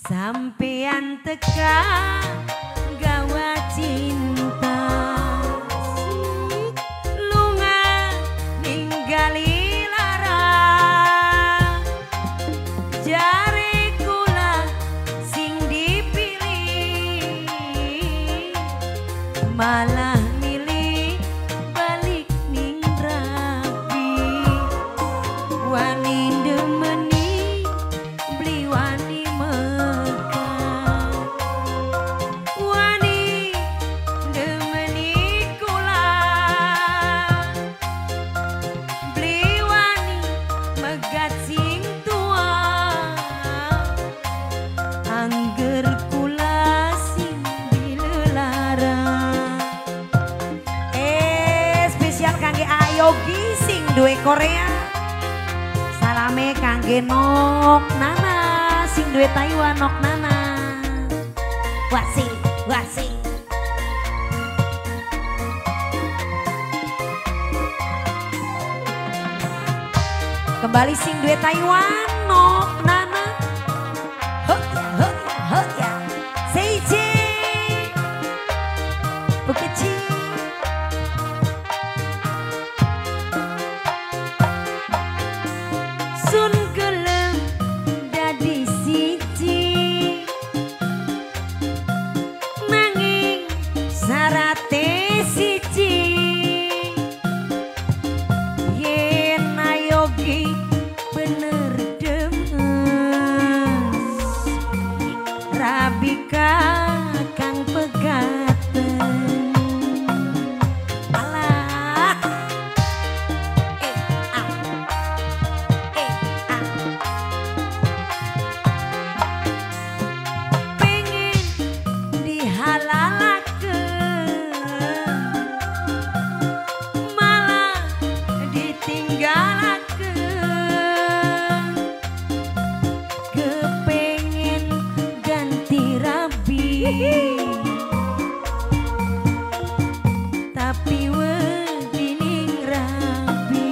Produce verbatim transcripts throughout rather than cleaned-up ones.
Sampean teka gawa cinta lunga ninggali lara jare kula sing dipilih malah milih balik ning rapi wani demeni beli wani Yogi sing duwe Korea salame kangge Nok Nana sing duwe Taiwan Nok Nana wasi wasi kembali sing duwe Taiwan Nok Nana he he he ya seije Bukeci sun gelem dadi siji nanging sarate siji yen ayogi bener demes rabika kang pegaten alah eh ah tapi wedining rapi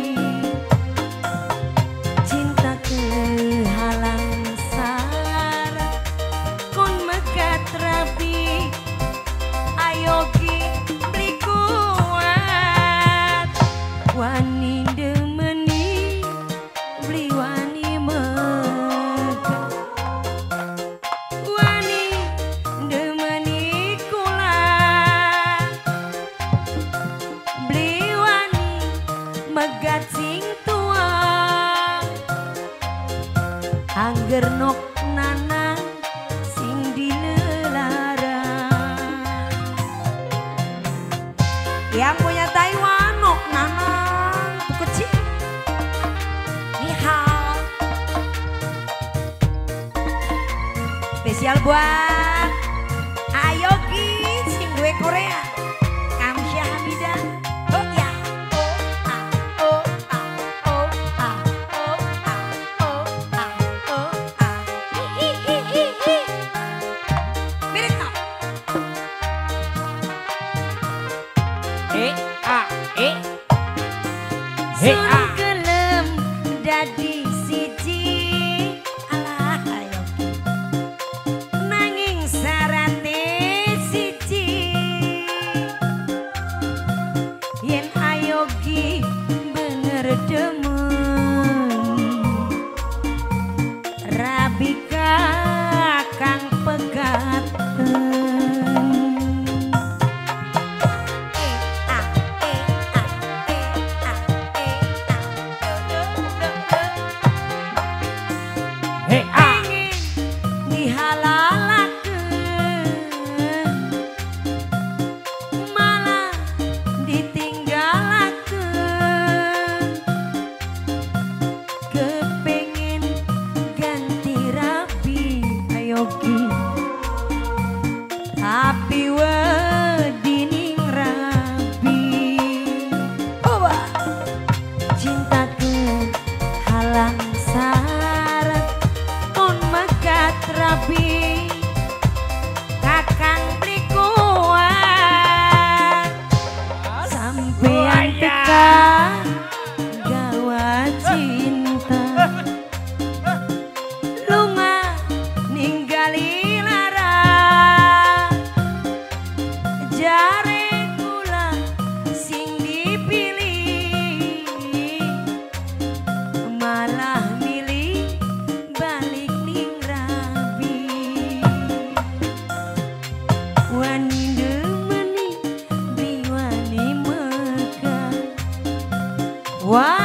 cinta kehalang sar kon mekat rapi ayogi beli kuat wani demeni beli wani mekat wani demeni kula beli wani megat sing tua angger Nok Nana sing dilelarang yang punya Taiwan Nok Nana kecil ni hao spesial buat Ayogi sing duwe Korea Kamsya Hamidah oh ya oh ah oh ah oh ah oh ah oh ah oh ah hi hi hi hi mirip tak eh ah eh eh ah gelem dadi siji alah ayogi nanging sarate siji yen ayogi bener demen rabika kang pegaten eh ah eh ah eh ah eh ah do do do do Wah